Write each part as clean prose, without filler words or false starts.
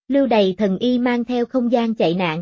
Lưu đày thần y mang theo không gian chạy nạn.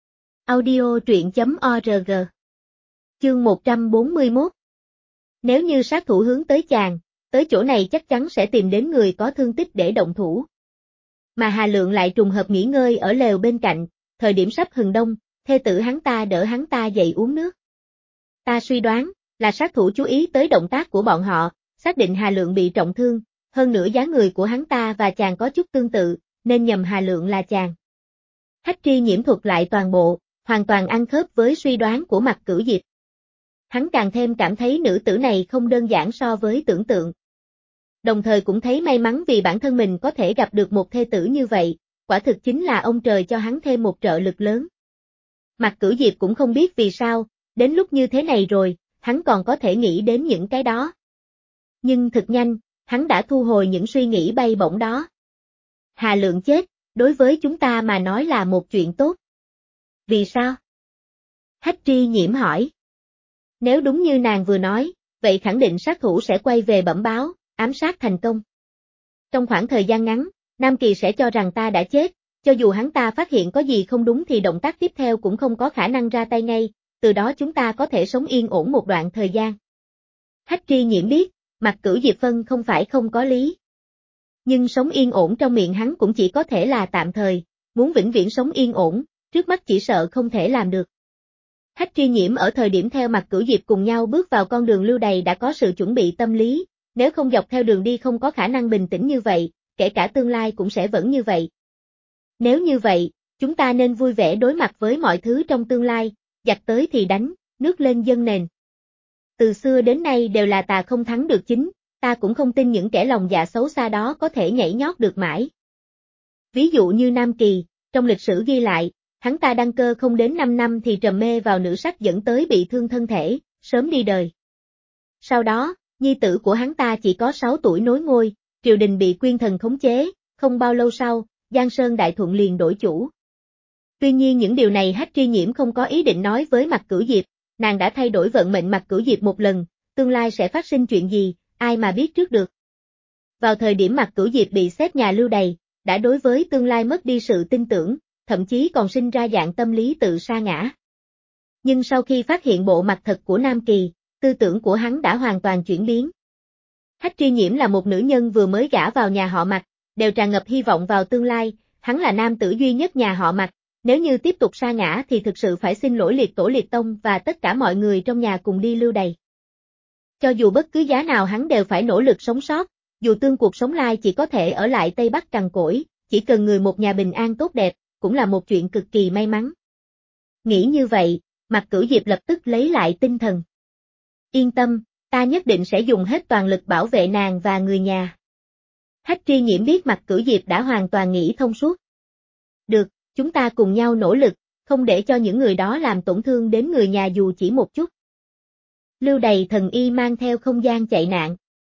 Audio truyện.org. Chương 141. Nếu như sát thủ hướng tới chàng, tới chỗ này chắc chắn sẽ tìm đến người có thương tích để động thủ. Mà Hà Lượng lại trùng hợp nghỉ ngơi ở lều bên cạnh, thời điểm sắp hừng đông, thê tử hắn ta đỡ hắn ta dậy uống nước. Ta suy đoán, là sát thủ chú ý tới động tác của bọn họ, xác định Hà Lượng bị trọng thương, hơn nữa dáng người của hắn ta và chàng có chút tương tự, nên nhầm Hà Lượng là chàng. Hách Tri Nhiễm thuật lại toàn bộ, hoàn toàn ăn khớp với suy đoán của Mạc Cửu Diệp. Hắn càng thêm cảm thấy nữ tử này không đơn giản so với tưởng tượng. Đồng thời cũng thấy may mắn vì bản thân mình có thể gặp được một thê tử như vậy, quả thực chính là ông trời cho hắn thêm một trợ lực lớn. Mạc Cửu Diệp cũng không biết vì sao, đến lúc như thế này rồi, hắn còn có thể nghĩ đến những cái đó. Nhưng thực nhanh, hắn đã thu hồi những suy nghĩ bay bổng đó. Hà Lượng chết, đối với chúng ta mà nói là một chuyện tốt. Vì sao? Hách Tri Nhiễm hỏi. Nếu đúng như nàng vừa nói, vậy khẳng định sát thủ sẽ quay về bẩm báo, ám sát thành công. Trong khoảng thời gian ngắn, Nam Kỳ sẽ cho rằng ta đã chết, cho dù hắn ta phát hiện có gì không đúng thì động tác tiếp theo cũng không có khả năng ra tay ngay, từ đó chúng ta có thể sống yên ổn một đoạn thời gian. Hách Tri Nhiễm biết, Mạc Cửu Diệp phân không phải không có lý. Nhưng sống yên ổn trong miệng hắn cũng chỉ có thể là tạm thời, muốn vĩnh viễn sống yên ổn, trước mắt chỉ sợ không thể làm được. Hách Tri Nhiễm ở thời điểm theo Mạc Cửu Diệp cùng nhau bước vào con đường lưu đày đã có sự chuẩn bị tâm lý, nếu không dọc theo đường đi không có khả năng bình tĩnh như vậy, kể cả tương lai cũng sẽ vẫn như vậy. Nếu như vậy, chúng ta nên vui vẻ đối mặt với mọi thứ trong tương lai, giặc tới thì đánh, nước lên dâng nền. Từ xưa đến nay đều là tà không thắng được chính, ta cũng không tin những kẻ lòng dạ xấu xa đó có thể nhảy nhót được mãi. Ví dụ như Nam Kỳ, trong lịch sử ghi lại, hắn ta đăng cơ không đến 5 năm thì trầm mê vào nữ sắc dẫn tới bị thương thân thể, sớm đi đời. Sau đó, nhi tử của hắn ta chỉ có 6 tuổi nối ngôi, triều đình bị Quyên Thần khống chế, không bao lâu sau, Giang Sơn Đại Thuận liền đổi chủ. Tuy nhiên những điều này Hách Tri Nhiễm không có ý định nói với Mạc Cửu Diệp, nàng đã thay đổi vận mệnh Mạc Cửu Diệp một lần, tương lai sẽ phát sinh chuyện gì, ai mà biết trước được. Vào thời điểm Mạc Cửu Diệp bị xếp nhà lưu đày, đã đối với tương lai mất đi sự tin tưởng, thậm chí còn sinh ra dạng tâm lý tự sa ngã. Nhưng sau khi phát hiện bộ mặt thật của Nam Kỳ, tư tưởng của hắn đã hoàn toàn chuyển biến. Hách Tri Nhiễm là một nữ nhân vừa mới gả vào nhà họ Mạc, đều tràn ngập hy vọng vào tương lai, hắn là nam tử duy nhất nhà họ Mạc, nếu như tiếp tục sa ngã thì thực sự phải xin lỗi liệt tổ liệt tông và tất cả mọi người trong nhà cùng đi lưu đày. Cho dù bất cứ giá nào hắn đều phải nỗ lực sống sót, dù tương cuộc sống lai chỉ có thể ở lại Tây Bắc cằn cỗi, chỉ cần người một nhà bình an tốt đẹp, cũng là một chuyện cực kỳ may mắn. Nghĩ như vậy, Mạc Cửu Diệp lập tức lấy lại tinh thần. Yên tâm, ta nhất định sẽ dùng hết toàn lực bảo vệ nàng và người nhà. Hách Tri Nhiễm biết Mạc Cửu Diệp đã hoàn toàn nghĩ thông suốt. Được, chúng ta cùng nhau nỗ lực, không để cho những người đó làm tổn thương đến người nhà dù chỉ một chút. Lưu đày thần y mang theo không gian chạy nạn.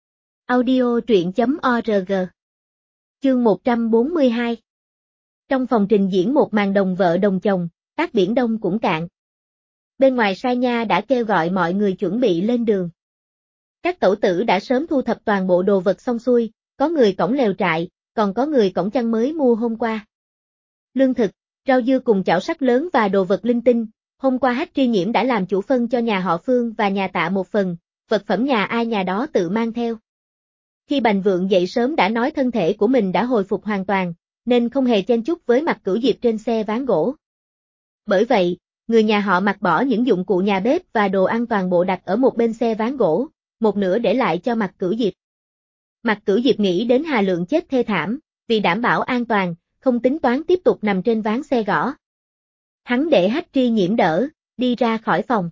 Audio truyện.org. Chương 142. Trong phòng trình diễn một màn đồng vợ đồng chồng, tác biển đông cũng cạn. Bên ngoài Sai Nha đã kêu gọi mọi người chuẩn bị lên đường. Các tẩu tử đã sớm thu thập toàn bộ đồ vật xong xuôi, có người cõng lều trại, còn có người cõng chăn mới mua hôm qua. Lương thực, rau dưa cùng chảo sắt lớn và đồ vật linh tinh, hôm qua Hách Tri Nhiễm đã làm chủ phân cho nhà họ Phương và nhà Tạ một phần, vật phẩm nhà ai nhà đó tự mang theo. Khi Bành Vượng dậy sớm đã nói thân thể của mình đã hồi phục hoàn toàn, nên không hề chen chúc với Mạc Cửu Diệp trên xe ván gỗ. Bởi vậy, người nhà họ Mạc bỏ những dụng cụ nhà bếp và đồ ăn toàn bộ đặt ở một bên xe ván gỗ, một nửa để lại cho Mạc Cửu Diệp. Mạc Cửu Diệp nghĩ đến Hà Lượng chết thê thảm, vì đảm bảo an toàn, không tính toán tiếp tục nằm trên ván xe gõ. Hắn để Hách Tri Nhiễm đỡ, đi ra khỏi phòng.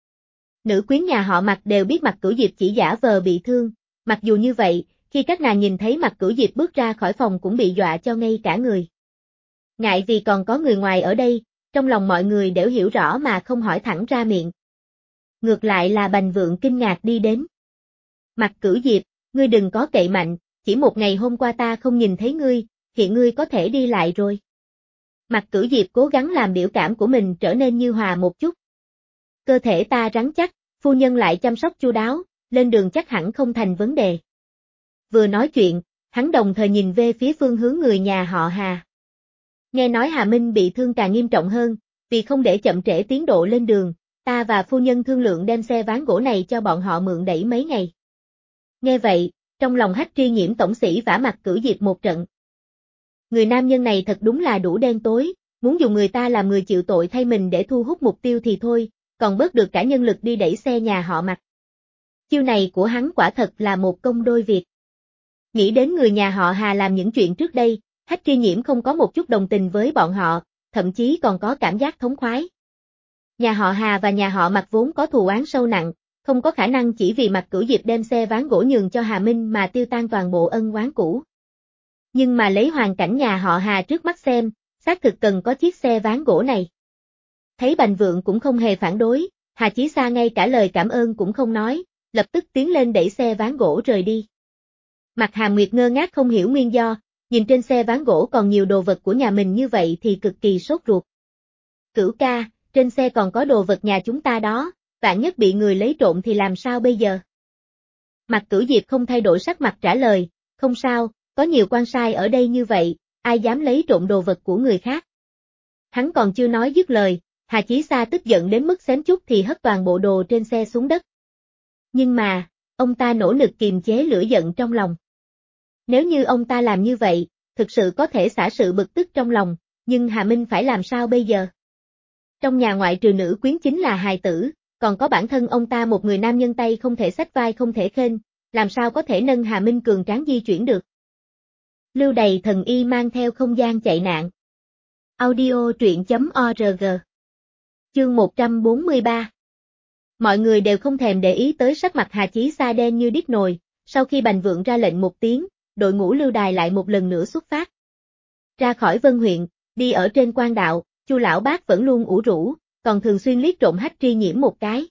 Nữ quyến nhà họ Mạc đều biết Mạc Cửu Diệp chỉ giả vờ bị thương, mặc dù như vậy, khi các nàng nhìn thấy Mạc Cửu Diệp bước ra khỏi phòng cũng bị dọa cho ngây cả người. Ngại vì còn có người ngoài ở đây, trong lòng mọi người đều hiểu rõ mà không hỏi thẳng ra miệng. Ngược lại là Bành Vượng kinh ngạc đi đến. Mạc Cửu Diệp, ngươi đừng có cậy mạnh, chỉ một ngày hôm qua ta không nhìn thấy ngươi, hiện ngươi có thể đi lại rồi. Mạc Cửu Diệp cố gắng làm biểu cảm của mình trở nên như hòa một chút. Cơ thể ta rắn chắc, phu nhân lại chăm sóc chu đáo, lên đường chắc hẳn không thành vấn đề. Vừa nói chuyện, hắn đồng thời nhìn về phía phương hướng người nhà họ Hà. Nghe nói Hà Minh bị thương càng nghiêm trọng hơn, vì không để chậm trễ tiến độ lên đường, ta và phu nhân thương lượng đem xe ván gỗ này cho bọn họ mượn đẩy mấy ngày. Nghe vậy, trong lòng Hách Tri Nhiễm tổng sĩ vả mặt Cửu Diệp một trận. Người nam nhân này thật đúng là đủ đen tối, muốn dùng người ta làm người chịu tội thay mình để thu hút mục tiêu thì thôi, còn bớt được cả nhân lực đi đẩy xe nhà họ Mạc. Chiêu này của hắn quả thật là một công đôi việc. Nghĩ đến người nhà họ Hà làm những chuyện trước đây, Hách Tri Nhiễm không có một chút đồng tình với bọn họ, thậm chí còn có cảm giác thống khoái. Nhà họ Hà và nhà họ Mạc vốn có thù oán sâu nặng, không có khả năng chỉ vì Mạc Cửu Diệp đem xe ván gỗ nhường cho Hà Minh mà tiêu tan toàn bộ ân oán cũ. Nhưng mà lấy hoàn cảnh nhà họ Hà trước mắt xem, xác thực cần có chiếc xe ván gỗ này. Thấy Bành Vượng cũng không hề phản đối, Hà Chí Sa ngay cả lời cảm ơn cũng không nói, lập tức tiến lên đẩy xe ván gỗ rời đi. Mặt Hàm Nguyệt ngơ ngác không hiểu nguyên do, nhìn trên xe ván gỗ còn nhiều đồ vật của nhà mình như vậy thì cực kỳ sốt ruột. Cửu ca, trên xe còn có đồ vật nhà chúng ta đó, vạn nhất bị người lấy trộm thì làm sao bây giờ? Mặt Cửu Diệp không thay đổi sắc mặt trả lời, không sao, có nhiều quan sai ở đây như vậy, ai dám lấy trộm đồ vật của người khác. Hắn còn chưa nói dứt lời, Hà Chí Sa tức giận đến mức xém chút thì hất toàn bộ đồ trên xe xuống đất. Nhưng mà, ông ta nỗ lực kiềm chế lửa giận trong lòng. Nếu như ông ta làm như vậy, thực sự có thể xả sự bực tức trong lòng, nhưng Hà Minh phải làm sao bây giờ? Trong nhà ngoại trừ nữ quyến chính là hài tử, còn có bản thân ông ta một người nam nhân tay không thể xách vai không thể khênh, làm sao có thể nâng Hà Minh cường tráng di chuyển được? Lưu Đày thần y mang theo không gian chạy nạn. Audio truyện.org. Chương 143. Mọi người đều không thèm để ý tới sắc mặt Hà Chí Sa đen như điếc nồi, sau khi Bành Vượng ra lệnh một tiếng, đội ngũ Lưu Đài lại một lần nữa xuất phát. Ra khỏi Vân huyện, đi ở trên quan đạo, Chu lão bác vẫn luôn ủ rũ, còn thường xuyên liếc trộm Hách Tri Nhiễm một cái.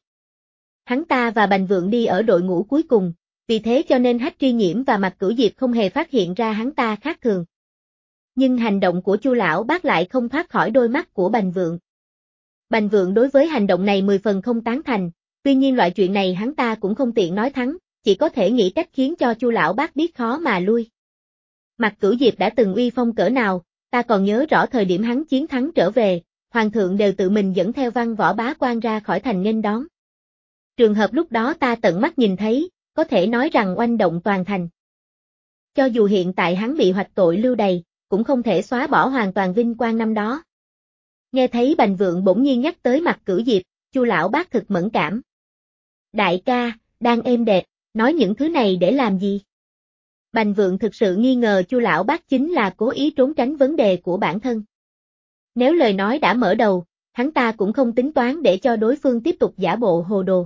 Hắn ta và Bành Vượng đi ở đội ngũ cuối cùng, vì thế cho nên Hách Tri Nhiễm và Mạc Cửu Diệp không hề phát hiện ra hắn ta khác thường. Nhưng hành động của Chu lão bác lại không thoát khỏi đôi mắt của Bành Vượng. Bành Vượng đối với hành động này 10 phần không tán thành, tuy nhiên loại chuyện này hắn ta cũng không tiện nói thắng, chỉ có thể nghĩ cách khiến cho Chu lão bác biết khó mà lui. Mạc Cửu Diệp đã từng uy phong cỡ nào, ta còn nhớ rõ thời điểm hắn chiến thắng trở về, hoàng thượng đều tự mình dẫn theo văn võ bá quan ra khỏi thành nghênh đón. Trường hợp lúc đó ta tận mắt nhìn thấy, có thể nói rằng oanh động toàn thành. Cho dù hiện tại hắn bị hoạch tội lưu đày, cũng không thể xóa bỏ hoàn toàn vinh quang năm đó. Nghe thấy Bành Vượng bỗng nhiên nhắc tới Mạc Cửu Diệp, Chu lão bác thực mẫn cảm. Đại ca, đang êm đẹp, nói những thứ này để làm gì? Bành Vượng thực sự nghi ngờ Chu lão bác chính là cố ý trốn tránh vấn đề của bản thân. Nếu lời nói đã mở đầu, hắn ta cũng không tính toán để cho đối phương tiếp tục giả bộ hồ đồ.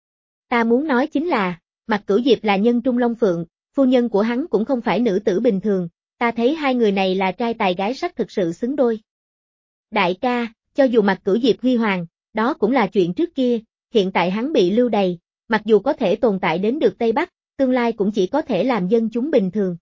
Ta muốn nói chính là, Mạc Cửu Diệp là nhân trung long phượng, phu nhân của hắn cũng không phải nữ tử bình thường, ta thấy hai người này là trai tài gái sắc thực sự xứng đôi. Đại ca, cho dù Mạc Cửu Diệp huy hoàng, đó cũng là chuyện trước kia, hiện tại hắn bị lưu đày, mặc dù có thể tồn tại đến được Tây Bắc, tương lai cũng chỉ có thể làm dân chúng bình thường.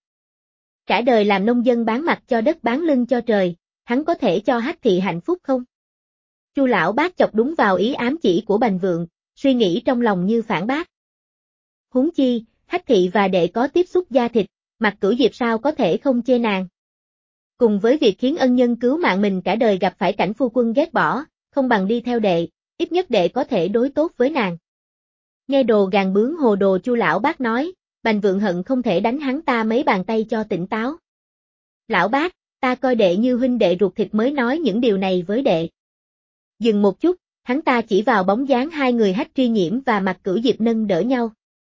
Cả đời làm nông dân bán mặt cho đất bán lưng cho trời, hắn có thể cho Hách thị hạnh phúc không? Chu lão bác chọc đúng vào ý ám chỉ của Bành Vượng, suy nghĩ trong lòng như phản bác. Huống chi, Hách thị và đệ có tiếp xúc da thịt, Mạc Cửu Diệp sao có thể không chê nàng. Cùng với việc khiến ân nhân cứu mạng mình cả đời gặp phải cảnh phu quân ghét bỏ, không bằng đi theo đệ, ít nhất đệ có thể đối tốt với nàng. Nghe đồ gàn bướng hồ đồ Chu lão bác nói, Bành Vượng hận không thể đánh hắn ta mấy bàn tay cho tỉnh táo. Lão bác, ta coi đệ như huynh đệ ruột thịt mới nói những điều này với đệ. Dừng một chút, hắn ta chỉ vào bóng dáng hai người Hách Tri Nhiễm và Mạc Cửu Diệp nâng đỡ nhau.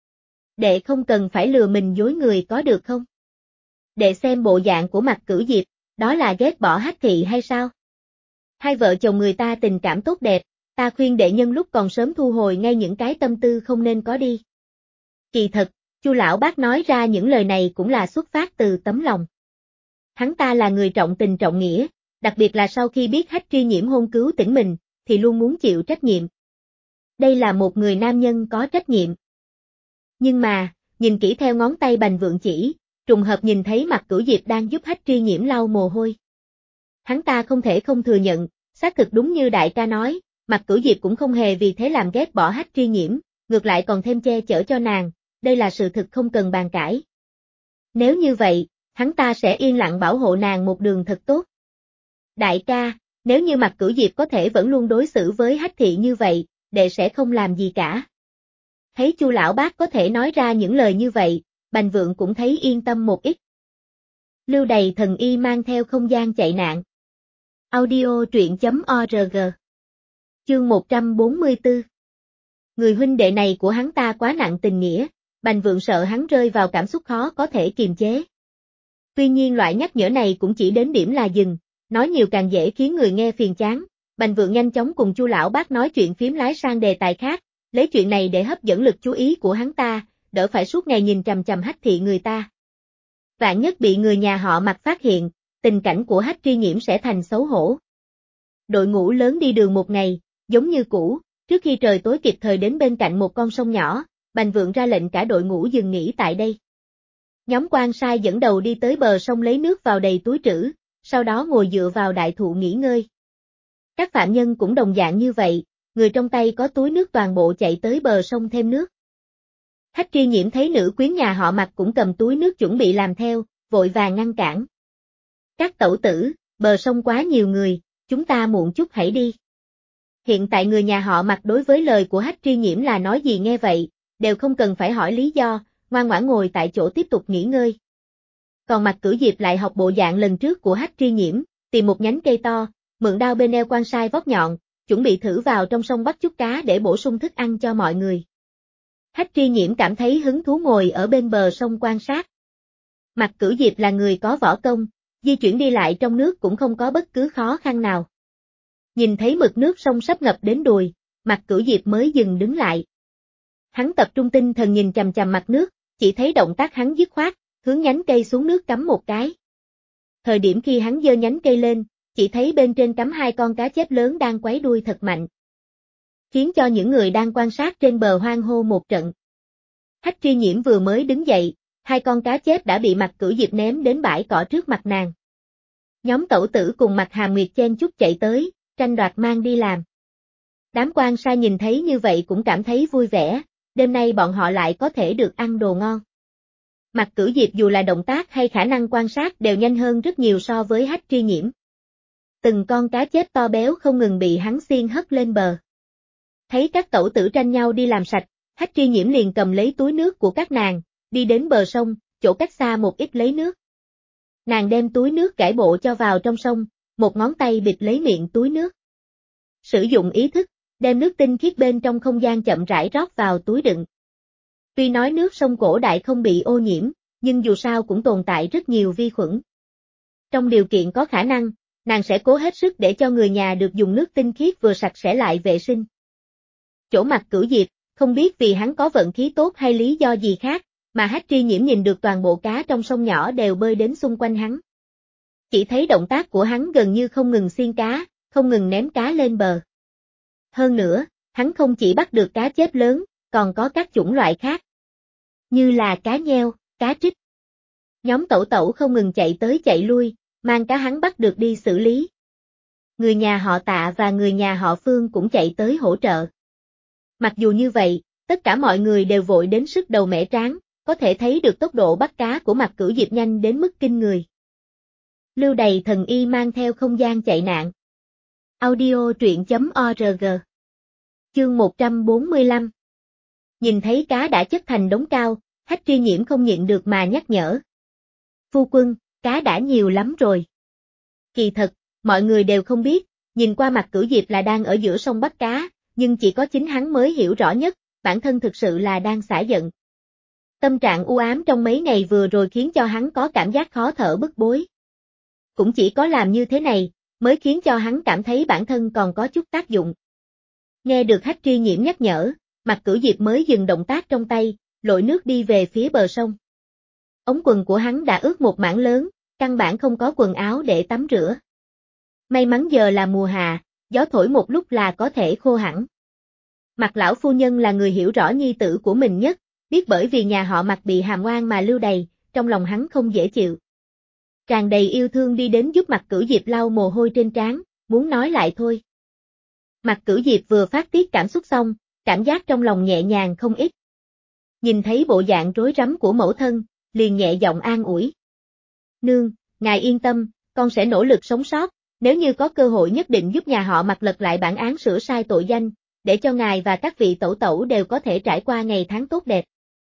Đệ không cần phải lừa mình dối người có được không? Đệ xem bộ dạng của Mạc Cửu Diệp, đó là ghét bỏ Hách thị hay sao? Hai vợ chồng người ta tình cảm tốt đẹp, ta khuyên đệ nhân lúc còn sớm thu hồi ngay những cái tâm tư không nên có đi. Kỳ thật, Chu lão bác nói ra những lời này cũng là xuất phát từ tấm lòng. Hắn ta là người trọng tình trọng nghĩa, đặc biệt là sau khi biết Hách Tri Nhiễm hôn cứu tỉnh mình, thì luôn muốn chịu trách nhiệm. Đây là một người nam nhân có trách nhiệm. Nhưng mà, nhìn kỹ theo ngón tay Bành Vượng chỉ, trùng hợp nhìn thấy Mạc Cửu Diệp đang giúp Hách Tri Nhiễm lau mồ hôi. Hắn ta không thể không thừa nhận, xác thực đúng như đại ca nói, Mạc Cửu Diệp cũng không hề vì thế làm ghét bỏ Hách Tri Nhiễm, ngược lại còn thêm che chở cho nàng, đây là sự thực không cần bàn cãi. Nếu như vậy, hắn ta sẽ yên lặng bảo hộ nàng một đường thật tốt. Đại ca, nếu như Mạc Cửu Diệp có thể vẫn luôn đối xử với Hách Thị như vậy, đệ sẽ không làm gì cả. Thấy Chu lão bác có thể nói ra những lời như vậy, Bành Vượng cũng thấy yên tâm một ít. Lưu Đầy Thần Y mang theo không gian chạy nạn. Audio truyện.org. Chương 144. Người huynh đệ này của hắn ta quá nặng tình nghĩa, Bành Vượng sợ hắn rơi vào cảm xúc khó có thể kiềm chế. Tuy nhiên loại nhắc nhở này cũng chỉ đến điểm là dừng, nói nhiều càng dễ khiến người nghe phiền chán. Bành Vượng nhanh chóng cùng Chu lão bác nói chuyện phím lái sang đề tài khác, lấy chuyện này để hấp dẫn lực chú ý của hắn ta, đỡ phải suốt ngày nhìn chằm chằm Hách Thị người ta. Vạn nhất bị người nhà họ Mạc phát hiện, tình cảnh của Hách Tri Nhiễm sẽ thành xấu hổ. Đội ngũ lớn đi đường một ngày, giống như cũ, trước khi trời tối kịp thời đến bên cạnh một con sông nhỏ, Bành Vượng ra lệnh cả đội ngũ dừng nghỉ tại đây. Nhóm quan sai dẫn đầu đi tới bờ sông lấy nước vào đầy túi trữ, sau đó ngồi dựa vào đại thụ nghỉ ngơi. Các phạm nhân cũng đồng dạng như vậy, người trong tay có túi nước toàn bộ chạy tới bờ sông thêm nước. Hách Tri Nhiễm thấy nữ quyến nhà họ Mạc cũng cầm túi nước chuẩn bị làm theo, vội vàng ngăn cản. Các tẩu tử, bờ sông quá nhiều người, chúng ta muộn chút hãy đi. Hiện tại người nhà họ Mạc đối với lời của Hách Tri Nhiễm là nói gì nghe vậy, đều không cần phải hỏi lý do, ngoan ngoãn ngồi tại chỗ tiếp tục nghỉ ngơi. Còn Mạc Cửu Diệp lại học bộ dạng lần trước của Hách Tri Nhiễm, tìm một nhánh cây to, mượn đao bên eo quan sai vót nhọn, chuẩn bị thử vào trong sông bắt chút cá để bổ sung thức ăn cho mọi người. Hách Tri Nhiễm cảm thấy hứng thú ngồi ở bên bờ sông quan sát. Mạc Cửu Diệp là người có võ công, di chuyển đi lại trong nước cũng không có bất cứ khó khăn nào. Nhìn thấy mực nước sông sắp ngập đến đùi, Mạc Cửu Diệp mới dừng đứng lại. Hắn tập trung tinh thần nhìn chằm chằm mặt nước, chỉ thấy động tác hắn dứt khoát, hướng nhánh cây xuống nước cắm một cái. Thời điểm khi hắn giơ nhánh cây lên, chỉ thấy bên trên cắm hai con cá chép lớn đang quấy đuôi thật mạnh, khiến cho những người đang quan sát trên bờ hoang hô một trận. Hách Tri Nhiễm vừa mới đứng dậy, hai con cá chép đã bị Mạc Cửu Diệp ném đến bãi cỏ trước mặt nàng. Nhóm tẩu tử cùng Mạc Hàm Nguyệt chen chúc chạy tới, tranh đoạt mang đi làm. Đám quan sai nhìn thấy như vậy cũng cảm thấy vui vẻ, đêm nay bọn họ lại có thể được ăn đồ ngon. Mạc Cửu Diệp dù là động tác hay khả năng quan sát đều nhanh hơn rất nhiều so với Hách Tri Nhiễm. Từng con cá chép to béo không ngừng bị hắn xiên hất lên bờ. Thấy các tẩu tử tranh nhau đi làm sạch, Hách Tri Nhiễm liền cầm lấy túi nước của các nàng, đi đến bờ sông, chỗ cách xa một ít lấy nước. Nàng đem túi nước cải bộ cho vào trong sông, một ngón tay bịt lấy miệng túi nước. Sử dụng ý thức, đem nước tinh khiết bên trong không gian chậm rãi rót vào túi đựng. Tuy nói nước sông cổ đại không bị ô nhiễm, nhưng dù sao cũng tồn tại rất nhiều vi khuẩn. Trong điều kiện có khả năng, nàng sẽ cố hết sức để cho người nhà được dùng nước tinh khiết vừa sạch sẽ lại vệ sinh. Chỗ Mạc Cửu Diệp, không biết vì hắn có vận khí tốt hay lý do gì khác, mà Hách Tri Nhiễm nhìn được toàn bộ cá trong sông nhỏ đều bơi đến xung quanh hắn. Chỉ thấy động tác của hắn gần như không ngừng xiên cá, không ngừng ném cá lên bờ. Hơn nữa, hắn không chỉ bắt được cá chép lớn, còn có các chủng loại khác, như là cá nheo, cá trích. Nhóm tẩu tẩu không ngừng chạy tới chạy lui, mang cá hắn bắt được đi xử lý. Người nhà họ Tạ và người nhà họ Phương cũng chạy tới hỗ trợ. Mặc dù như vậy, tất cả mọi người đều vội đến sức đầu mẻ trán, có thể thấy được tốc độ bắt cá của Mạc Cửu Diệp nhanh đến mức kinh người. Lưu Đầy Thần Y mang theo không gian chạy nạn. Audio truyện.org. Chương 145. Nhìn thấy cá đã chất thành đống cao, Hách Tri Nhiễm không nhịn được mà nhắc nhở. Phu quân, cá đã nhiều lắm rồi. Kỳ thật, mọi người đều không biết, nhìn qua Mạc Cửu Diệp là đang ở giữa sông bắt cá, nhưng chỉ có chính hắn mới hiểu rõ nhất, bản thân thực sự là đang xả giận. Tâm trạng u ám trong mấy ngày vừa rồi khiến cho hắn có cảm giác khó thở bức bối. Cũng chỉ có làm như thế này, mới khiến cho hắn cảm thấy bản thân còn có chút tác dụng. Nghe được Hách Tri Nhiễm nhắc nhở, Mạc Cửu Diệp mới dừng động tác trong tay, lội nước đi về phía bờ sông. Ống quần của hắn đã ướt một mảng lớn, căn bản không có quần áo để tắm rửa. May mắn giờ là mùa hạ, gió thổi một lúc là có thể khô hẳn. Mạc lão phu nhân là người hiểu rõ nhi tử của mình nhất, biết bởi vì nhà họ Mạc bị hàm oan mà lưu đày, trong lòng hắn không dễ chịu. Tràn đầy yêu thương đi đến giúp Mạc Cửu Diệp lau mồ hôi trên trán, muốn nói lại thôi. Mạc Cửu Diệp vừa phát tiết cảm xúc xong, cảm giác trong lòng nhẹ nhàng không ít. Nhìn thấy bộ dạng rối rắm của mẫu thân, liền nhẹ giọng an ủi. Nương, ngài yên tâm, con sẽ nỗ lực sống sót, Nếu như có cơ hội nhất định giúp nhà họ Mạc lật lại bản án sửa sai tội danh, để cho ngài và các vị tẩu tẩu đều có thể trải qua ngày tháng tốt đẹp.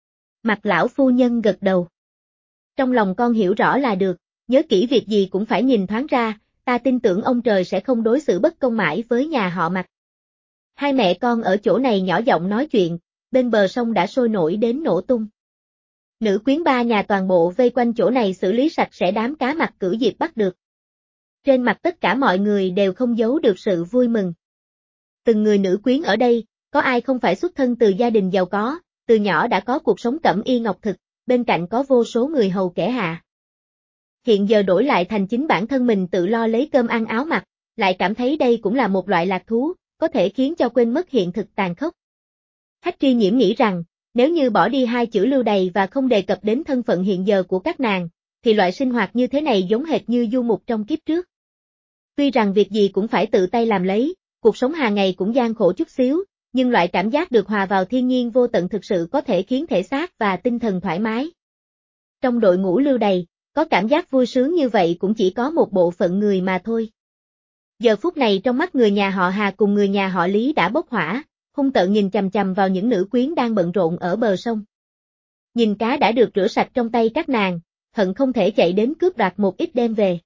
Mạc lão phu nhân gật đầu. Trong lòng con hiểu rõ là được, nhớ kỹ việc gì cũng phải nhìn thoáng ra, ta tin tưởng ông trời sẽ không đối xử bất công mãi với nhà họ Mạc. Hai mẹ con ở chỗ này nhỏ giọng nói chuyện, bên bờ sông đã sôi nổi đến nổ tung. Nữ quyến ba nhà toàn bộ vây quanh chỗ này xử lý sạch sẽ đám cá Mạc Cửu Diệp bắt được. Trên mặt tất cả mọi người đều không giấu được sự vui mừng. Từng người nữ quyến ở đây, có ai không phải xuất thân từ gia đình giàu có, từ nhỏ đã có cuộc sống cẩm y ngọc thực, bên cạnh có vô số người hầu kẻ hạ. Hiện giờ đổi lại thành chính bản thân mình tự lo lấy cơm ăn áo mặc, lại cảm thấy đây cũng là một loại lạc thú, có thể khiến cho quên mất hiện thực tàn khốc. Hách Tri Nhiễm nghĩ rằng, nếu như bỏ đi hai chữ lưu đày và không đề cập đến thân phận hiện giờ của các nàng, thì loại sinh hoạt như thế này giống hệt như du mục trong kiếp trước. Tuy rằng việc gì cũng phải tự tay làm lấy, cuộc sống hàng ngày cũng gian khổ chút xíu, nhưng loại cảm giác được hòa vào thiên nhiên vô tận thực sự có thể khiến thể xác và tinh thần thoải mái. Trong đội ngũ lưu đày, có cảm giác vui sướng như vậy cũng chỉ có một bộ phận người mà thôi. Giờ phút này trong mắt người nhà họ Hà cùng người nhà họ Lý đã bốc hỏa, hung tợn nhìn chằm chằm vào những nữ quyến đang bận rộn ở bờ sông. Nhìn cá đã được rửa sạch trong tay các nàng, hận không thể chạy đến cướp đoạt một ít đem về.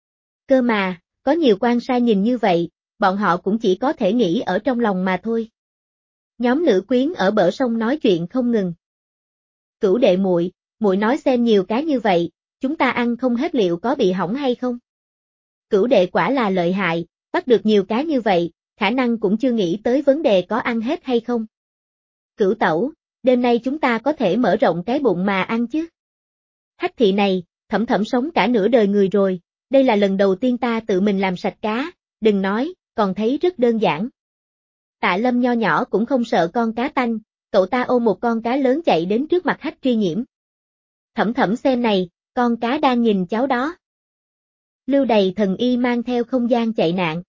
Cơ mà, có nhiều quan sai nhìn như vậy, bọn họ cũng chỉ có thể nghĩ ở trong lòng mà thôi. Nhóm nữ quyến ở bờ sông nói chuyện không ngừng. Cửu đệ muội, muội nói xem nhiều cá như vậy, chúng ta ăn không hết liệu có bị hỏng hay không? Cửu đệ quả là lợi hại, bắt được nhiều cá như vậy, khả năng cũng chưa nghĩ tới vấn đề có ăn hết hay không. Cửu tẩu, đêm nay chúng ta có thể mở rộng cái bụng mà ăn chứ? Hách thị này, Thẩm Thẩm sống cả nửa đời người rồi, đây là lần đầu tiên ta tự mình làm sạch cá, đừng nói, còn thấy rất đơn giản. Tạ Lâm nho nhỏ cũng không sợ con cá tanh, cậu ta ôm một con cá lớn chạy đến trước mặt Hách Tri Nhiễm. Thẩm Thẩm xem này, con cá đang nhìn cháu đó. Lưu đày thần y mang theo không gian chạy nạn.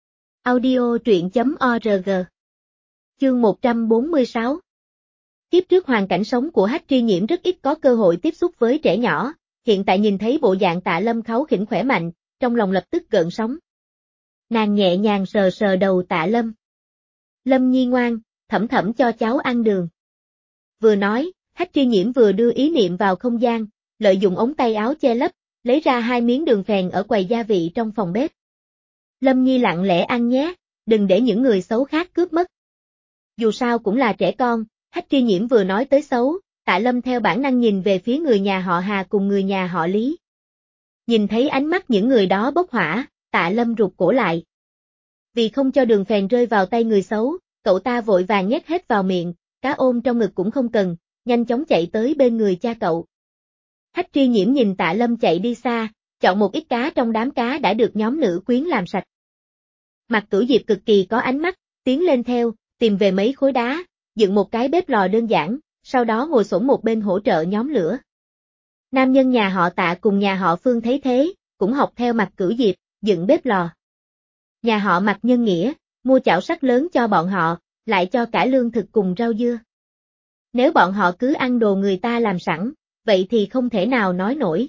Audio truyện.org. Chương 146. Tiếp trước hoàn cảnh sống của Hách Tri Nhiễm rất ít có cơ hội tiếp xúc với trẻ nhỏ, hiện tại nhìn thấy bộ dạng Tạ Lâm kháu khỉnh khỏe mạnh, trong lòng lập tức gợn sóng. Nàng nhẹ nhàng sờ sờ đầu Tạ Lâm. Lâm nhi ngoan, Thẩm Thẩm cho cháu ăn đường. Vừa nói, Hách Tri Nhiễm vừa đưa ý niệm vào không gian, lợi dụng ống tay áo che lấp, lấy ra 2 miếng đường phèn ở quầy gia vị trong phòng bếp. Lâm nhi lặng lẽ ăn nhé, đừng để những người xấu khác cướp mất. Dù sao cũng là trẻ con, Hách Tri Nhiễm vừa nói tới xấu, Tạ Lâm theo bản năng nhìn về phía người nhà họ Hà cùng người nhà họ Lý. Nhìn thấy ánh mắt những người đó bốc hỏa, Tạ Lâm rụt cổ lại. Vì không cho đường phèn rơi vào tay người xấu, cậu ta vội vàng nhét hết vào miệng, cá ôm trong ngực cũng không cần, nhanh chóng chạy tới bên người cha cậu. Hách Tri Nhiễm nhìn Tạ Lâm chạy đi xa, chọn một ít cá trong đám cá đã được nhóm nữ quyến làm sạch. Mạc Cửu Diệp cực kỳ có ánh mắt, tiến lên theo, tìm về mấy khối đá, dựng một cái bếp lò đơn giản, sau đó ngồi xổm một bên hỗ trợ nhóm lửa. Nam nhân nhà họ Tạ cùng nhà họ Phương thấy thế, cũng học theo Mạc Cửu Diệp, dựng bếp lò. Nhà họ Mạc nhân nghĩa, mua chảo sắt lớn cho bọn họ, lại cho cả lương thực cùng rau dưa. Nếu bọn họ cứ ăn đồ người ta làm sẵn, vậy thì không thể nào nói nổi.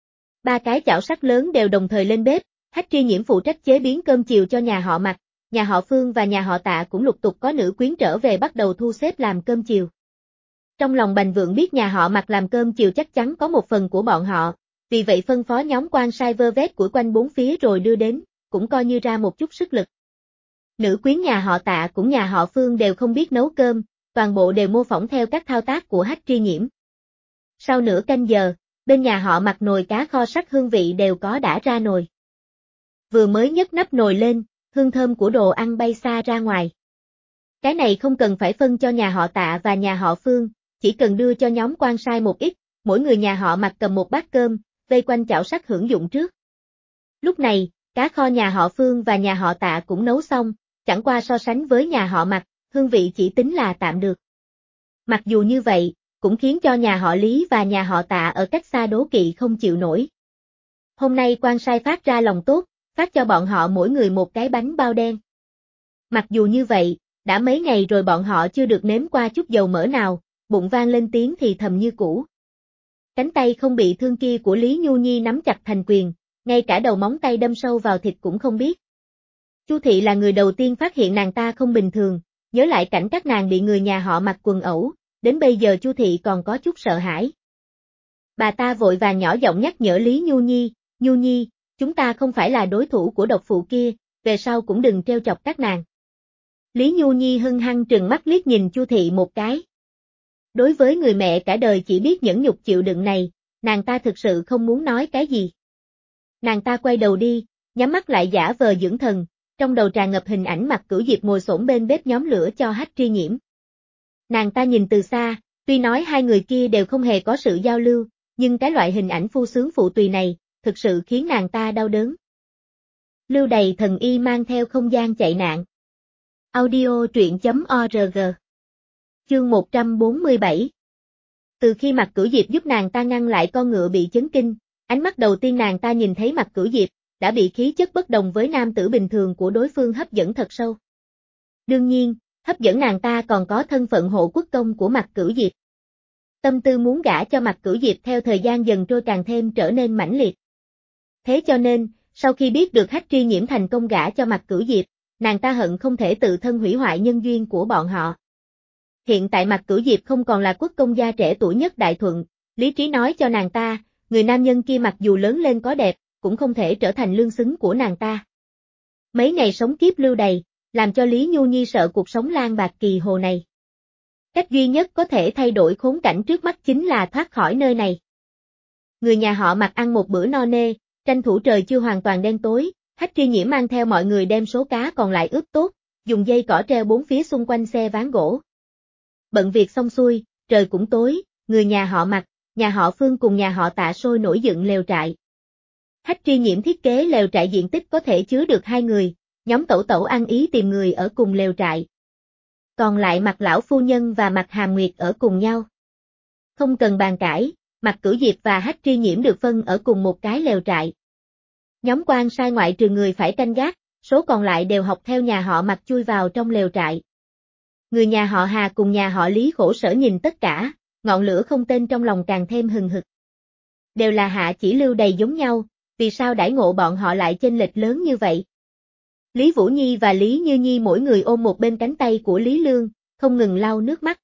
3 cái chảo sắt lớn đều đồng thời lên bếp, Hách Tri Nhiễm phụ trách chế biến cơm chiều cho nhà họ Mạc, nhà họ Phương và nhà họ Tạ cũng lục tục có nữ quyến trở về bắt đầu thu xếp làm cơm chiều. Trong lòng Bành Vượng biết nhà họ Mạc làm cơm chiều chắc chắn có một phần của bọn họ, vì vậy phân phó nhóm quan sai vơ vét của quanh bốn phía rồi đưa đến, cũng coi như ra một chút sức lực. Nữ quyến nhà họ Tạ cũng nhà họ Phương đều không biết nấu cơm, toàn bộ đều mô phỏng theo các thao tác của Hách Tri Nhiễm. Sau nửa canh giờ, bên nhà họ Mạc nồi cá kho sắc hương vị đều có đã ra nồi. Vừa mới nhấc nắp nồi lên, hương thơm của đồ ăn bay xa ra ngoài. Cái này không cần phải phân cho nhà họ Tạ và nhà họ Phương, chỉ cần đưa cho nhóm quan sai một ít, mỗi người nhà họ Mạc cầm một bát cơm, vây quanh chảo sắt hưởng dụng trước. Lúc này, cá kho nhà họ Phương và nhà họ Tạ cũng nấu xong, chẳng qua so sánh với nhà họ Mạc, hương vị chỉ tính là tạm được. Mặc dù như vậy, cũng khiến cho nhà họ Lý và nhà họ Tạ ở cách xa đố kỵ không chịu nổi. Hôm nay quan sai phát ra lòng tốt, phát cho bọn họ mỗi người một cái bánh bao đen. Mặc dù như vậy, đã mấy ngày rồi bọn họ chưa được nếm qua chút dầu mỡ nào, bụng vang lên tiếng thì thầm như cũ. Cánh tay không bị thương kia của Lý Nhu Nhi nắm chặt thành quyền, ngay cả đầu móng tay đâm sâu vào thịt cũng không biết. Chu Thị là người đầu tiên phát hiện nàng ta không bình thường, nhớ lại cảnh các nàng bị người nhà họ mặc quần ẩu, đến bây giờ Chu Thị còn có chút sợ hãi. Bà ta vội vàng nhỏ giọng nhắc nhở Lý Nhu Nhi, chúng ta không phải là đối thủ của độc phụ kia, về sau cũng đừng trêu chọc các nàng. Lý Nhu Nhi hung hăng trừng mắt liếc nhìn Chu Thị một cái. Đối với người mẹ cả đời chỉ biết nhẫn nhục chịu đựng này, nàng ta thực sự không muốn nói cái gì. Nàng ta quay đầu đi, nhắm mắt lại giả vờ dưỡng thần, trong đầu tràn ngập hình ảnh Mặc Cửu Diệp ngồi xổm bên bếp nhóm lửa cho Hách Tri Nhiễm. Nàng ta nhìn từ xa, tuy nói hai người kia đều không hề có sự giao lưu, nhưng cái loại hình ảnh phu sướng phụ tùy này, thực sự khiến nàng ta đau đớn. Lưu Đày thần y mang theo không gian chạy nạn. Audio truyện.org. Chương 147. Từ khi Mặc Cửu Diệp giúp nàng ta ngăn lại con ngựa bị chấn kinh, ánh mắt đầu tiên nàng ta nhìn thấy Mặc Cửu Diệp, đã bị khí chất bất đồng với nam tử bình thường của đối phương hấp dẫn thật sâu. Đương nhiên, hấp dẫn nàng ta còn có thân phận hộ quốc công của Mặc Cửu Diệp. Tâm tư muốn gả cho Mặc Cửu Diệp theo thời gian dần trôi càng thêm trở nên mãnh liệt. Thế cho nên, sau khi biết được Hách Tri Nhiễm thành công gả cho Mặc Cửu Diệp, nàng ta hận không thể tự thân hủy hoại nhân duyên của bọn họ. Hiện tại Mặc Cửu Diệp không còn là quốc công gia trẻ tuổi nhất Đại Thuận, lý trí nói cho nàng ta, người nam nhân kia mặc dù lớn lên có đẹp, cũng không thể trở thành lương xứng của nàng ta. Mấy ngày sống kiếp lưu đày, làm cho Lý Nhu Nhi sợ cuộc sống lang bạc kỳ hồ này. Cách duy nhất có thể thay đổi khốn cảnh trước mắt chính là thoát khỏi nơi này. Người nhà họ Mặc ăn một bữa no nê, tranh thủ trời chưa hoàn toàn đen tối, Hách Tri Nhiễm mang theo mọi người đem số cá còn lại ướp tốt, dùng dây cỏ treo bốn phía xung quanh xe ván gỗ. Bận việc xong xuôi, trời cũng tối, người nhà họ Mặc, nhà họ Phương cùng nhà họ Tạ sôi nổi dựng lều trại. Hách Tri Nhiễm thiết kế lều trại diện tích có thể chứa được 2 người, nhóm Tẩu Tẩu ăn ý tìm người ở cùng lều trại. Còn lại Mặc lão phu nhân và Mặc Hàm Nguyệt ở cùng nhau. Không cần bàn cãi, Mặc Cửu Diệp và Hách Tri Nhiễm được phân ở cùng một cái lều trại. Nhóm quan sai ngoại trừ người phải canh gác, số còn lại đều học theo nhà họ Mặc chui vào trong lều trại. Người nhà họ Hà cùng nhà họ Lý khổ sở nhìn tất cả, ngọn lửa không tên trong lòng càng thêm hừng hực. Đều là hạ chỉ Lưu Đày giống nhau, vì sao đãi ngộ bọn họ lại chênh lệch lớn như vậy? Lý Vũ Nhi và Lý Như Nhi mỗi người ôm một bên cánh tay của Lý Lương, không ngừng lau nước mắt.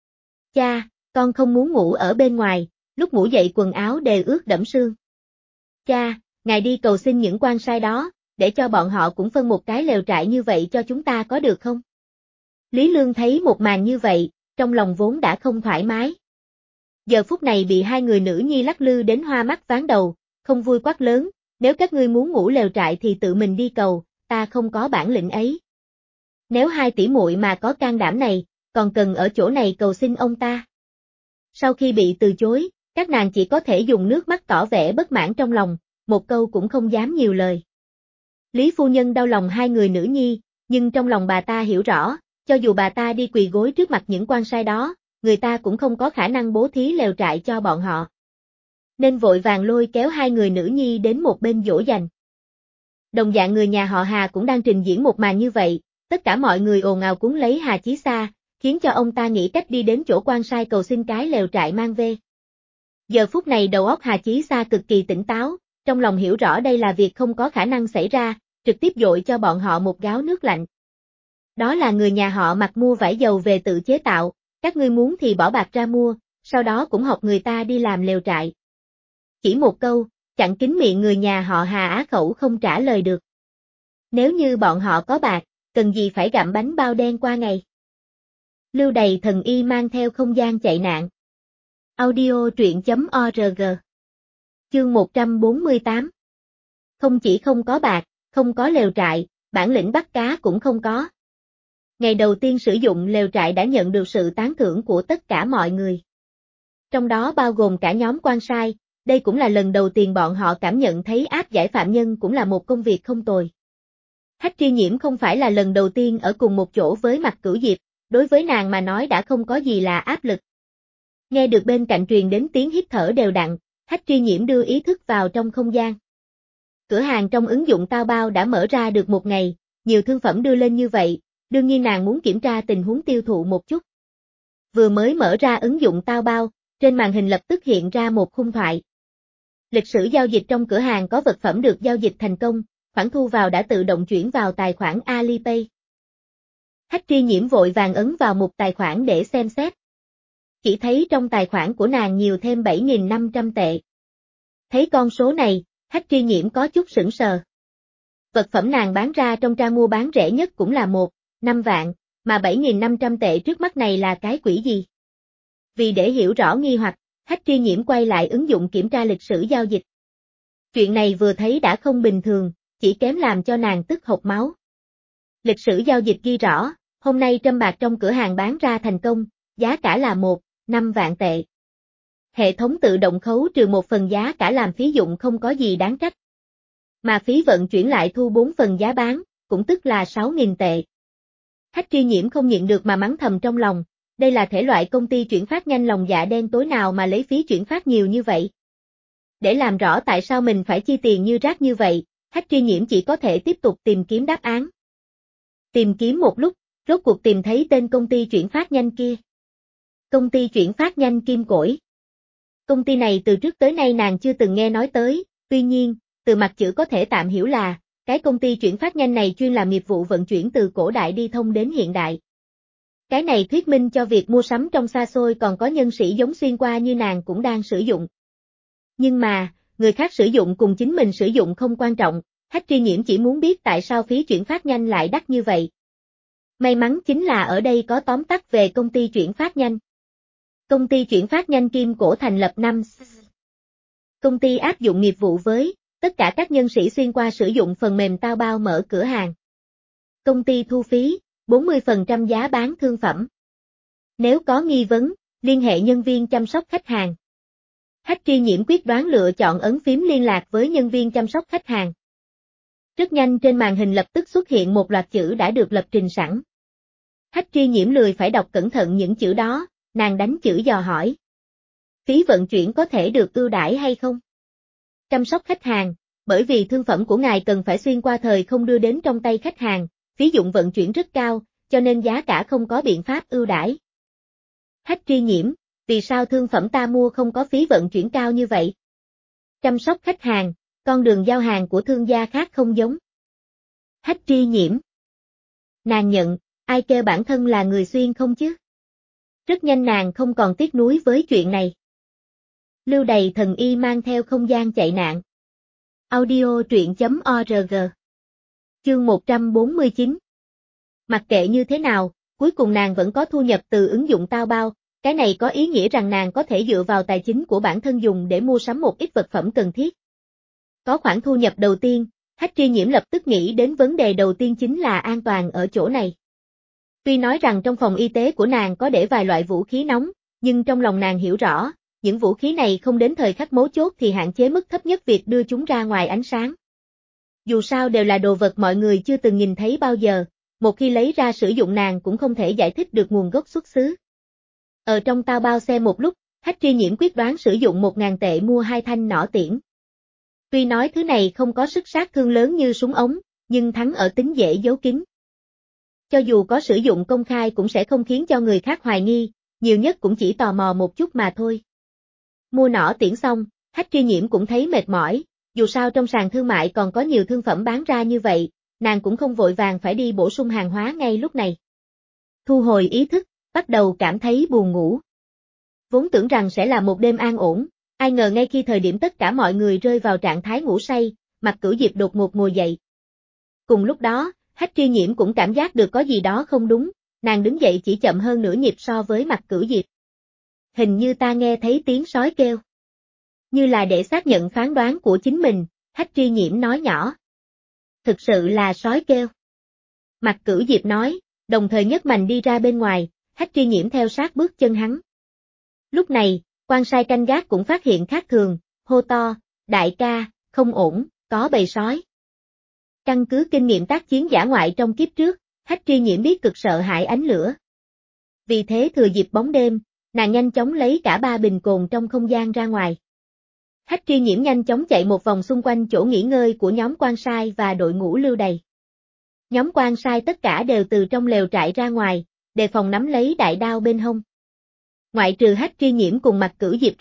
Cha, con không muốn ngủ ở bên ngoài, lúc ngủ dậy quần áo đều ướt đẫm sương. Cha, ngài đi cầu xin những quan sai đó, để cho bọn họ cũng phân một cái lều trại như vậy cho chúng ta có được không? Lý Lương thấy một màn như vậy, trong lòng vốn đã không thoải mái. Giờ phút này bị hai người nữ nhi lắc lư đến hoa mắt ván đầu, không vui quát lớn, nếu các ngươi muốn ngủ lều trại thì tự mình đi cầu, ta không có bản lĩnh ấy. Nếu hai tỷ muội mà có can đảm này, còn cần ở chỗ này cầu xin ông ta. Sau khi bị từ chối, các nàng chỉ có thể dùng nước mắt tỏ vẻ bất mãn trong lòng, một câu cũng không dám nhiều lời. Lý phu nhân đau lòng hai người nữ nhi, nhưng trong lòng bà ta hiểu rõ, cho dù bà ta đi quỳ gối trước mặt những quan sai đó, người ta cũng không có khả năng bố thí lều trại cho bọn họ. Nên vội vàng lôi kéo hai người nữ nhi đến một bên dỗ dành. Đồng dạng người nhà họ Hà cũng đang trình diễn một màn như vậy, tất cả mọi người ồn ào cuốn lấy Hà Chí Sa, khiến cho ông ta nghĩ cách đi đến chỗ quan sai cầu xin cái lều trại mang về. Giờ phút này đầu óc Hà Chí Sa cực kỳ tỉnh táo, trong lòng hiểu rõ đây là việc không có khả năng xảy ra, trực tiếp dội cho bọn họ một gáo nước lạnh. Đó là người nhà họ Mặc mua vải dầu về tự chế tạo, các ngươi muốn thì bỏ bạc ra mua, sau đó cũng học người ta đi làm lều trại. Chỉ một câu, chặn kín miệng người nhà họ Hà á khẩu không trả lời được. Nếu như bọn họ có bạc, cần gì phải gặm bánh bao đen qua ngày. Lưu Đày thần y mang theo không gian chạy nạn. Audio truyện.org. Chương 148. Không chỉ không có bạc, không có lều trại, bản lĩnh bắt cá cũng không có. Ngày đầu tiên sử dụng lều trại đã nhận được sự tán thưởng của tất cả mọi người. Trong đó bao gồm cả nhóm quan sai, đây cũng là lần đầu tiên bọn họ cảm nhận thấy áp giải phạm nhân cũng là một công việc không tồi. Hách Tri Nhiễm không phải là lần đầu tiên ở cùng một chỗ với Mặc Cửu Diệp, đối với nàng mà nói đã không có gì là áp lực. Nghe được bên cạnh truyền đến tiếng hít thở đều đặn, Hách Tri Nhiễm đưa ý thức vào trong không gian. Cửa hàng trong ứng dụng Taobao đã mở ra được một ngày, nhiều thương phẩm đưa lên như vậy, đương nhiên nàng muốn kiểm tra tình huống tiêu thụ một chút. Vừa mới mở ra ứng dụng Taobao, trên màn hình lập tức hiện ra một khung thoại. Lịch sử giao dịch trong cửa hàng có vật phẩm được giao dịch thành công, khoản thu vào đã tự động chuyển vào tài khoản Alipay. Hách Tri Nhiễm vội vàng ấn vào mục tài khoản để xem xét. Chỉ thấy trong tài khoản của nàng nhiều thêm 7.500 tệ. Thấy con số này, Hách Tri Nhiễm có chút sững sờ. Vật phẩm nàng bán ra trong trang mua bán rẻ nhất cũng là 5 vạn, mà 7.500 tệ trước mắt này là cái quỷ gì? Vì để hiểu rõ nghi hoặc, Hách Tri Nhiễm quay lại ứng dụng kiểm tra lịch sử giao dịch. Chuyện này vừa thấy đã không bình thường, chỉ kém làm cho nàng tức hộc máu. Lịch sử giao dịch ghi rõ, hôm nay trâm bạc trong cửa hàng bán ra thành công, giá cả là 5 vạn tệ. Hệ thống tự động khấu trừ một phần giá cả làm phí dụng không có gì đáng trách. Mà phí vận chuyển lại thu 4 phần giá bán, cũng tức là 6.000 tệ. Hách Tri Nhiễm không nhịn được mà mắng thầm trong lòng, đây là thể loại công ty chuyển phát nhanh lòng dạ đen tối nào mà lấy phí chuyển phát nhiều như vậy. Để làm rõ tại sao mình phải chi tiền như rác như vậy, Hách Tri Nhiễm chỉ có thể tiếp tục tìm kiếm đáp án. Tìm kiếm một lúc, rốt cuộc tìm thấy tên công ty chuyển phát nhanh kia. Công ty chuyển phát nhanh Kim Cổi. Công ty này từ trước tới nay nàng chưa từng nghe nói tới, tuy nhiên, từ mặt chữ có thể tạm hiểu là, cái công ty chuyển phát nhanh này chuyên làm nghiệp vụ vận chuyển từ cổ đại đi thông đến hiện đại. Cái này thuyết minh cho việc mua sắm trong xa xôi còn có nhân sĩ giống xuyên qua như nàng cũng đang sử dụng. Nhưng mà, người khác sử dụng cùng chính mình sử dụng không quan trọng, Hách Tri Nhiễm chỉ muốn biết tại sao phí chuyển phát nhanh lại đắt như vậy. May mắn chính là ở đây có tóm tắt về công ty chuyển phát nhanh. Công ty chuyển phát nhanh Kim Cổ thành lập năm. Công ty áp dụng nghiệp vụ với tất cả các nhân sĩ xuyên qua sử dụng phần mềm Taobao mở cửa hàng. Công ty thu phí 40% giá bán thương phẩm. Nếu có nghi vấn, liên hệ nhân viên chăm sóc khách hàng. Hách Tri Nhiễm quyết đoán lựa chọn ấn phím liên lạc với nhân viên chăm sóc khách hàng. Rất nhanh trên màn hình lập tức xuất hiện một loạt chữ đã được lập trình sẵn. Hách Tri Nhiễm lười phải đọc cẩn thận những chữ đó, nàng đánh chữ dò hỏi. Phí vận chuyển có thể được ưu đãi hay không? Chăm sóc khách hàng, bởi vì thương phẩm của ngài cần phải xuyên qua thời không đưa đến trong tay khách hàng, phí dụng vận chuyển rất cao, cho nên giá cả không có biện pháp ưu đãi. Hách Tri Nhiễm, vì sao thương phẩm ta mua không có phí vận chuyển cao như vậy? Chăm sóc khách hàng, con đường giao hàng của thương gia khác không giống. Hách Tri Nhiễm. Nàng nhận, ai kêu bản thân là người xuyên không chứ? Rất nhanh nàng không còn tiếc nuối với chuyện này. Lưu Đày thần y mang theo không gian chạy nạn. Audio truyện.org. Chương 149. Mặc kệ như thế nào, cuối cùng nàng vẫn có thu nhập từ ứng dụng Taobao, cái này có ý nghĩa rằng nàng có thể dựa vào tài chính của bản thân dùng để mua sắm một ít vật phẩm cần thiết. Có khoản thu nhập đầu tiên, Hách Tri Nhiễm lập tức nghĩ đến vấn đề đầu tiên chính là an toàn ở chỗ này. Tuy nói rằng trong phòng y tế của nàng có để vài loại vũ khí nóng, nhưng trong lòng nàng hiểu rõ, những vũ khí này không đến thời khắc mấu chốt thì hạn chế mức thấp nhất việc đưa chúng ra ngoài ánh sáng. Dù sao đều là đồ vật mọi người chưa từng nhìn thấy bao giờ, một khi lấy ra sử dụng nàng cũng không thể giải thích được nguồn gốc xuất xứ. Ở trong Taobao xem một lúc, Hách Tri Nhiễm quyết đoán sử dụng 1.000 tệ mua 2 thanh nỏ tiễn. Tuy nói thứ này không có sức sát thương lớn như súng ống, nhưng thắng ở tính dễ giấu kín. Cho dù có sử dụng công khai cũng sẽ không khiến cho người khác hoài nghi, nhiều nhất cũng chỉ tò mò một chút mà thôi. Mua nỏ tiễn xong, Hách Tri Nhiễm cũng thấy mệt mỏi, dù sao trong sàn thương mại còn có nhiều thương phẩm bán ra như vậy, nàng cũng không vội vàng phải đi bổ sung hàng hóa ngay lúc này. Thu hồi ý thức, bắt đầu cảm thấy buồn ngủ. Vốn tưởng rằng sẽ là một đêm an ổn, ai ngờ ngay khi thời điểm tất cả mọi người rơi vào trạng thái ngủ say, Mạc Cửu Diệp đột ngột ngồi dậy. Cùng lúc đó, Hách Tri Nhiễm cũng cảm giác được có gì đó không đúng, nàng đứng dậy chỉ chậm hơn nửa nhịp so với Mạc Cửu Diệp. Hình như ta nghe thấy tiếng sói kêu. Như là để xác nhận phán đoán của chính mình, Hách Tri Nhiễm nói nhỏ. Thực sự là sói kêu. Mạc Cửu Diệp nói, đồng thời nhấc mành đi ra bên ngoài, Hách Tri Nhiễm theo sát bước chân hắn. Lúc này, quan sai canh gác cũng phát hiện khác thường, hô to, đại ca, không ổn, có bầy sói. Căn cứ kinh nghiệm tác chiến dã ngoại trong kiếp trước, Hách Tri Nhiễm biết cực sợ hãi ánh lửa. Vì thế thừa dịp bóng đêm, nàng nhanh chóng lấy cả 3 bình cồn trong không gian ra ngoài. Hách Tri Nhiễm nhanh chóng chạy một vòng xung quanh chỗ nghỉ ngơi của nhóm quan sai và đội ngũ Lưu Đày. Nhóm quan sai tất cả đều từ trong lều trại ra ngoài, đề phòng nắm lấy đại đao bên hông. Ngoại trừ Hách Tri Nhiễm cùng Mạc Cửu Diệp ra,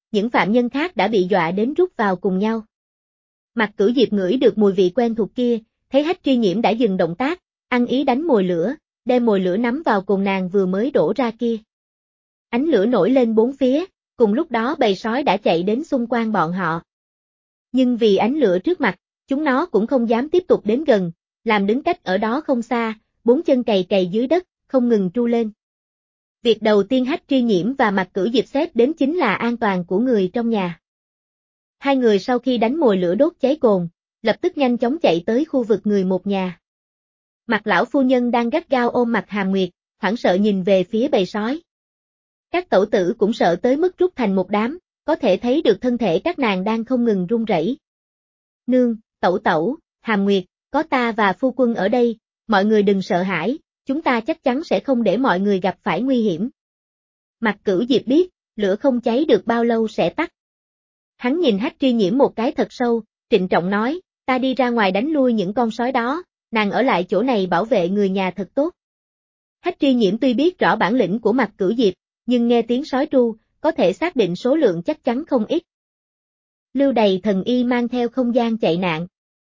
những phạm nhân khác đã bị dọa đến rút vào cùng nhau. Mạc Cửu Diệp ngửi được mùi vị quen thuộc kia, thấy Hách Tri Nhiễm đã dừng động tác, ăn ý đánh mồi lửa, đem mồi lửa nắm vào cồn nàng vừa mới đổ ra kia. Ánh lửa nổi lên bốn phía, cùng lúc đó bầy sói đã chạy đến xung quanh bọn họ. Nhưng vì ánh lửa trước mặt, chúng nó cũng không dám tiếp tục đến gần, làm đứng cách ở đó không xa, bốn chân cày cày dưới đất, không ngừng tru lên. Việc đầu tiên Hách Tri Nhiễm và Mạc Cửu Diệp xét đến chính là an toàn của người trong nhà. Hai người sau khi đánh mồi lửa đốt cháy cồn, lập tức nhanh chóng chạy tới khu vực người một nhà. Mạc lão phu nhân đang gắt gao ôm Mạc Hàm Nguyệt, hoảng sợ nhìn về phía bầy sói. Các tẩu tử cũng sợ tới mức rút thành một đám, có thể thấy được thân thể các nàng đang không ngừng run rẩy. Nương, tẩu tẩu, Hàm Nguyệt, có ta và phu quân ở đây, mọi người đừng sợ hãi, chúng ta chắc chắn sẽ không để mọi người gặp phải nguy hiểm. Mạc Cửu Diệp biết, lửa không cháy được bao lâu sẽ tắt. Hắn nhìn Hách Tri Nhiễm một cái thật sâu, trịnh trọng nói, ta đi ra ngoài đánh lui những con sói đó, nàng ở lại chỗ này bảo vệ người nhà thật tốt. Hách Tri Nhiễm tuy biết rõ bản lĩnh của Mạc Cửu Diệp, nhưng nghe tiếng sói tru, có thể xác định số lượng chắc chắn không ít. Lưu Đày thần y mang theo không gian chạy nạn.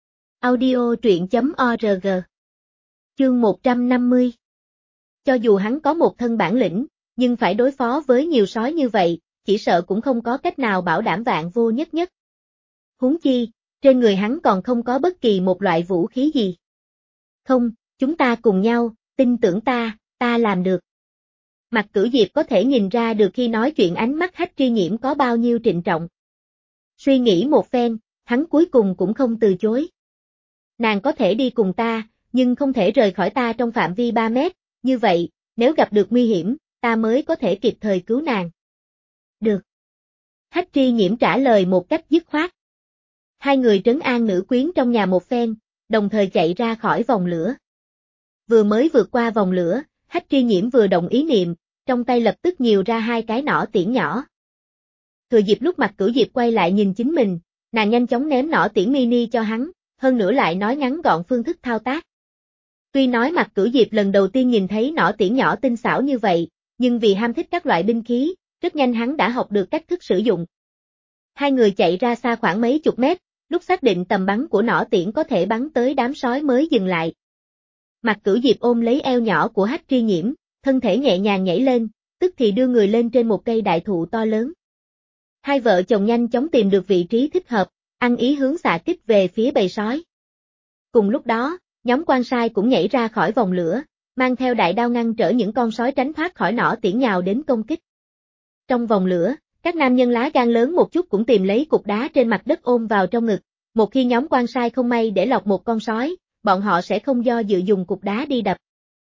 Audio truyện.org. Chương 150. Cho dù hắn có một thân bản lĩnh, nhưng phải đối phó với nhiều sói như vậy, chỉ sợ cũng không có cách nào bảo đảm vạn vô nhất nhất. Huống chi, trên người hắn còn không có bất kỳ một loại vũ khí gì. Không, chúng ta cùng nhau, tin tưởng ta làm được. Mạc Cửu Diệp có thể nhìn ra được khi nói chuyện ánh mắt Hách Tri Nhiễm có bao nhiêu trịnh trọng. Suy nghĩ một phen, hắn cuối cùng cũng không từ chối. Nàng có thể đi cùng ta, nhưng không thể rời khỏi ta trong phạm vi 3 mét, như vậy, nếu gặp được nguy hiểm, ta mới có thể kịp thời cứu nàng. Được. Hách Tri Nhiễm trả lời một cách dứt khoát. Hai người trấn an nữ quyến trong nhà một phen, đồng thời chạy ra khỏi vòng lửa. Vừa mới vượt qua vòng lửa, Hách Tri Nhiễm vừa động ý niệm, trong tay lập tức nhiều ra hai cái nỏ tiễn nhỏ. Thừa dịp lúc Mạc Cửu Diệp quay lại nhìn chính mình, nàng nhanh chóng ném nỏ tiễn mini cho hắn, hơn nữa lại nói ngắn gọn phương thức thao tác. Tuy nói Mạc Cửu Diệp lần đầu tiên nhìn thấy nỏ tiễn nhỏ tinh xảo như vậy, nhưng vì ham thích các loại binh khí, rất nhanh hắn đã học được cách thức sử dụng. Hai người chạy ra xa khoảng mấy chục mét, lúc xác định tầm bắn của nỏ tiễn có thể bắn tới đám sói mới dừng lại. Mạc Cửu Diệp ôm lấy eo nhỏ của Hách Tri Nhiễm, thân thể nhẹ nhàng nhảy lên, tức thì đưa người lên trên một cây đại thụ to lớn. Hai vợ chồng nhanh chóng tìm được vị trí thích hợp, ăn ý hướng xạ kích về phía bầy sói. Cùng lúc đó, nhóm quan sai cũng nhảy ra khỏi vòng lửa, mang theo đại đao ngăn trở những con sói tránh thoát khỏi nỏ tiễn nhào đến công kích. Trong vòng lửa, các nam nhân lá gan lớn một chút cũng tìm lấy cục đá trên mặt đất ôm vào trong ngực, một khi nhóm quan sai không may để lọt một con sói, bọn họ sẽ không do dự dùng cục đá đi đập.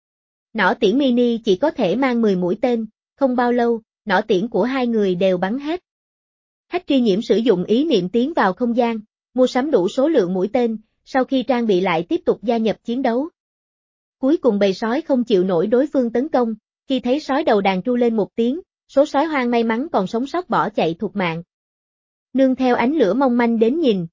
Nỏ tiễn mini chỉ có thể mang 10 mũi tên, không bao lâu, nỏ tiễn của hai người đều bắn hết. Hách Tri Nhiễm sử dụng ý niệm tiến vào không gian, mua sắm đủ số lượng mũi tên, sau khi trang bị lại tiếp tục gia nhập chiến đấu. Cuối cùng bầy sói không chịu nổi đối phương tấn công, khi thấy sói đầu đàn tru lên một tiếng, số sói hoang may mắn còn sống sót bỏ chạy thục mạng. Nương theo ánh lửa mong manh đến nhìn,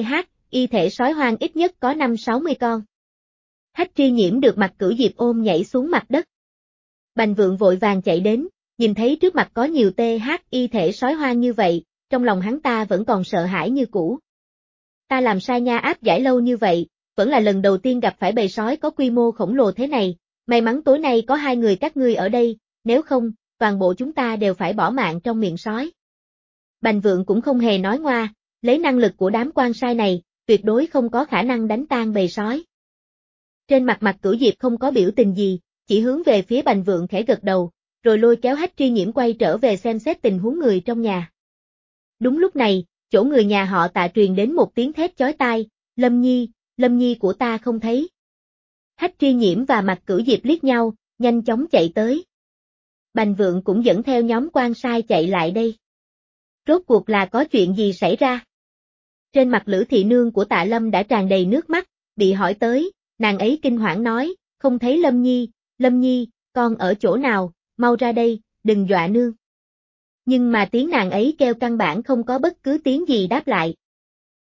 y thể sói hoang ít nhất có 5-60 con. Hách Tri Nhiễm được Mạc Cửu Diệp ôm nhảy xuống mặt đất. Bành Vượng vội vàng chạy đến, nhìn thấy trước mặt có nhiều y thể sói hoang như vậy, trong lòng hắn ta vẫn còn sợ hãi như cũ. Ta làm sai nha, áp giải lâu như vậy, vẫn là lần đầu tiên gặp phải bầy sói có quy mô khổng lồ thế này, may mắn tối nay có hai người các ngươi ở đây, nếu không, toàn bộ chúng ta đều phải bỏ mạng trong miệng sói. Bành Vượng cũng không hề nói ngoa, lấy năng lực của đám quan sai này, tuyệt đối không có khả năng đánh tan bầy sói. Trên mặt Mạc Cửu Diệp không có biểu tình gì, chỉ hướng về phía Bành Vượng khẽ gật đầu, rồi lôi kéo Hách Tri Nhiễm quay trở về xem xét tình huống người trong nhà. Đúng lúc này, chỗ người nhà họ Tạ truyền đến một tiếng thét chói tai, Lâm Nhi của ta không thấy. Hách Tri Nhiễm và Mạc Cửu Diệp liếc nhau, nhanh chóng chạy tới. Bành Vượng cũng dẫn theo nhóm quan sai chạy lại đây. Rốt cuộc là có chuyện gì xảy ra? Trên mặt Lữ thị nương của Tạ Lâm đã tràn đầy nước mắt, bị hỏi tới, nàng ấy kinh hoảng nói, không thấy Lâm Nhi, con ở chỗ nào, mau ra đây, đừng dọa nương. Nhưng mà tiếng nàng ấy kêu căn bản không có bất cứ tiếng gì đáp lại.